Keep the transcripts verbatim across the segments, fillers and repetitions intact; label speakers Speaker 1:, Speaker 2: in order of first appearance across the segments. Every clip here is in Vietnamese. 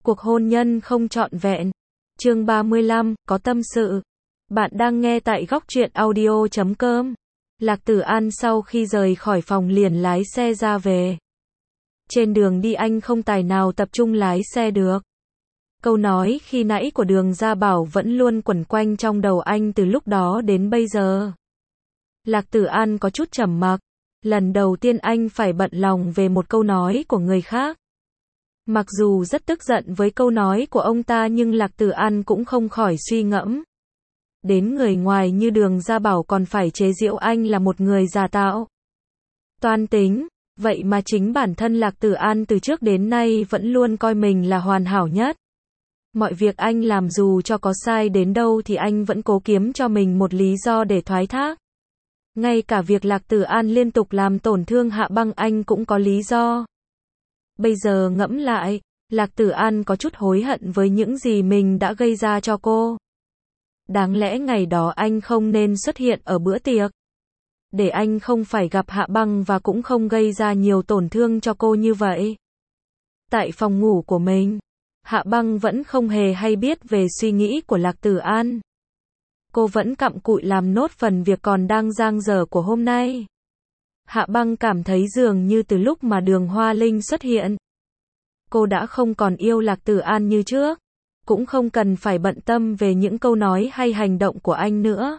Speaker 1: Cuộc hôn nhân không trọn vẹn. Chương ba mươi lăm, có tâm sự. Bạn đang nghe tại góc truyện audio chấm com. Lạc Tử An sau khi rời khỏi phòng liền lái xe ra về. Trên đường đi anh không tài nào tập trung lái xe được. Câu nói khi nãy của Đường Gia Bảo vẫn luôn quẩn quanh trong đầu anh từ lúc đó đến bây giờ. Lạc Tử An có chút trầm mặc. Lần đầu tiên anh phải bận lòng về một câu nói của người khác. Mặc dù rất tức giận với câu nói của ông ta nhưng Lạc Tử An cũng không khỏi suy ngẫm. Đến người ngoài như Đường Gia Bảo còn phải chế giễu anh là một người giả tạo, toan tính, vậy mà chính bản thân Lạc Tử An từ trước đến nay vẫn luôn coi mình là hoàn hảo nhất. Mọi việc anh làm dù cho có sai đến đâu thì anh vẫn cố kiếm cho mình một lý do để thoái thác. Ngay cả việc Lạc Tử An liên tục làm tổn thương Hạ Băng anh cũng có lý do. Bây giờ ngẫm lại, Lạc Tử An có chút hối hận với những gì mình đã gây ra cho cô. Đáng lẽ ngày đó anh không nên xuất hiện ở bữa tiệc. Để anh không phải gặp Hạ Băng và cũng không gây ra nhiều tổn thương cho cô như vậy. Tại phòng ngủ của mình, Hạ Băng vẫn không hề hay biết về suy nghĩ của Lạc Tử An. Cô vẫn cặm cụi làm nốt phần việc còn đang dang dở của hôm nay. Hạ Băng cảm thấy dường như từ lúc mà Đường Hoa Linh xuất hiện, cô đã không còn yêu Lạc Tử An như trước, cũng không cần phải bận tâm về những câu nói hay hành động của anh nữa.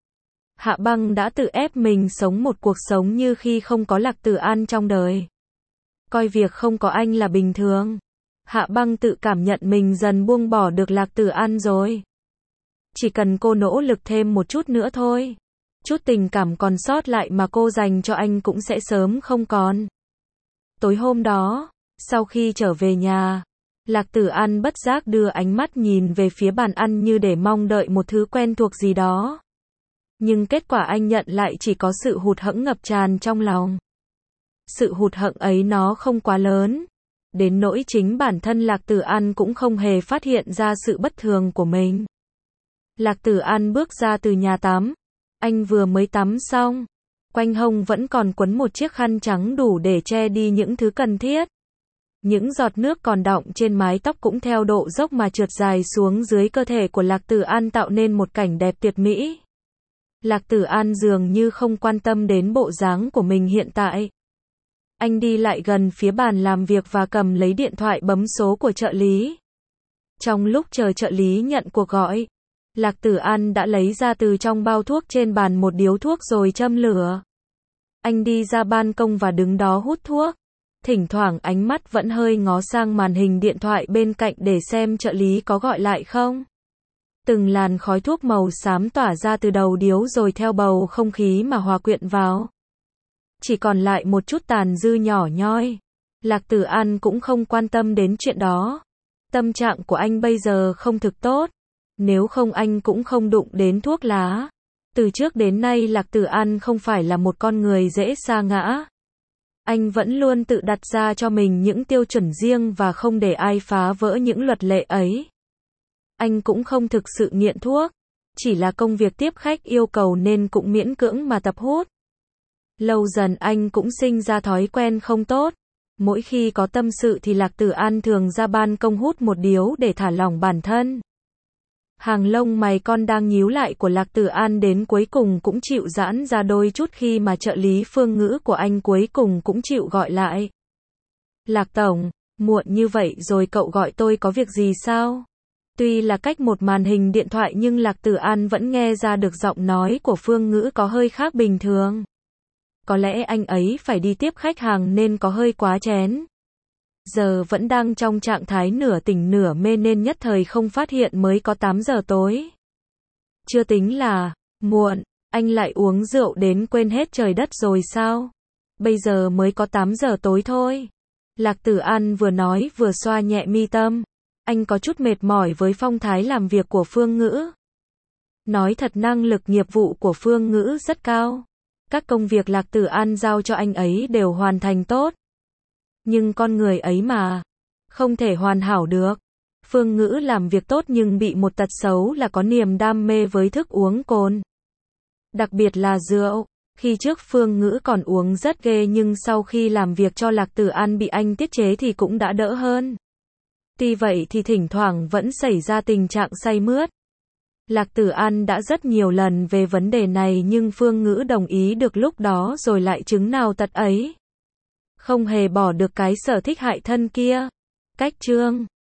Speaker 1: Hạ Băng đã tự ép mình sống một cuộc sống như khi không có Lạc Tử An trong đời. Coi việc không có anh là bình thường. Hạ Băng tự cảm nhận mình dần buông bỏ được Lạc Tử An rồi. Chỉ cần cô nỗ lực thêm một chút nữa thôi. Chút tình cảm còn sót lại mà cô dành cho anh cũng sẽ sớm không còn. Tối hôm đó, sau khi trở về nhà, Lạc Tử An bất giác đưa ánh mắt nhìn về phía bàn ăn như để mong đợi một thứ quen thuộc gì đó. Nhưng kết quả anh nhận lại chỉ có sự hụt hẫng ngập tràn trong lòng. Sự hụt hẫng ấy nó không quá lớn, đến nỗi chính bản thân Lạc Tử An cũng không hề phát hiện ra sự bất thường của mình. Lạc Tử An bước ra từ nhà tắm. Anh vừa mới tắm xong, quanh hông vẫn còn quấn một chiếc khăn trắng đủ để che đi những thứ cần thiết. Những giọt nước còn đọng trên mái tóc cũng theo độ dốc mà trượt dài xuống dưới cơ thể của Lạc Tử An tạo nên một cảnh đẹp tuyệt mỹ. Lạc Tử An dường như không quan tâm đến bộ dáng của mình hiện tại. Anh đi lại gần phía bàn làm việc và cầm lấy điện thoại bấm số của trợ lý. Trong lúc chờ trợ lý nhận cuộc gọi, Lạc Tử An đã lấy ra từ trong bao thuốc trên bàn một điếu thuốc rồi châm lửa. Anh đi ra ban công và đứng đó hút thuốc. Thỉnh thoảng ánh mắt vẫn hơi ngó sang màn hình điện thoại bên cạnh để xem trợ lý có gọi lại không. Từng làn khói thuốc màu xám tỏa ra từ đầu điếu rồi theo bầu không khí mà hòa quyện vào. Chỉ còn lại một chút tàn dư nhỏ nhoi. Lạc Tử An cũng không quan tâm đến chuyện đó. Tâm trạng của anh bây giờ không thực tốt. Nếu không anh cũng không đụng đến thuốc lá. Từ trước đến nay Lạc Tử An không phải là một con người dễ sa ngã. Anh vẫn luôn tự đặt ra cho mình những tiêu chuẩn riêng và không để ai phá vỡ những luật lệ ấy. Anh cũng không thực sự nghiện thuốc. Chỉ là công việc tiếp khách yêu cầu nên cũng miễn cưỡng mà tập hút. Lâu dần anh cũng sinh ra thói quen không tốt. Mỗi khi có tâm sự thì Lạc Tử An thường ra ban công hút một điếu để thả lỏng bản thân. Hàng lông mày con đang nhíu lại của Lạc Tử An đến cuối cùng cũng chịu giãn ra đôi chút khi mà trợ lý Phương Ngữ của anh cuối cùng cũng chịu gọi lại. Lạc Tổng, muộn như vậy rồi cậu gọi tôi có việc gì sao? Tuy là cách một màn hình điện thoại nhưng Lạc Tử An vẫn nghe ra được giọng nói của Phương Ngữ có hơi khác bình thường. Có lẽ anh ấy phải đi tiếp khách hàng nên có hơi quá chén. Giờ vẫn đang trong trạng thái nửa tỉnh nửa mê nên nhất thời không phát hiện mới có tám giờ tối. Chưa tính là muộn, anh lại uống rượu đến quên hết trời đất rồi sao? Bây giờ mới có tám giờ tối thôi. Lạc Tử An vừa nói vừa xoa nhẹ mi tâm. Anh có chút mệt mỏi với phong thái làm việc của Phương Ngữ. Nói thật năng lực nghiệp vụ của Phương Ngữ rất cao. Các công việc Lạc Tử An giao cho anh ấy đều hoàn thành tốt. Nhưng con người ấy mà, không thể hoàn hảo được. Phương Ngữ làm việc tốt nhưng bị một tật xấu là có niềm đam mê với thức uống cồn. Đặc biệt là rượu. Khi trước Phương Ngữ còn uống rất ghê nhưng sau khi làm việc cho Lạc Tử An bị anh tiết chế thì cũng đã đỡ hơn. Tuy vậy thì thỉnh thoảng vẫn xảy ra tình trạng say mướt. Lạc Tử An đã rất nhiều lần về vấn đề này nhưng Phương Ngữ đồng ý được lúc đó rồi lại chứng nào tật ấy. Không hề bỏ được cái sở thích hại thân kia. Cách chương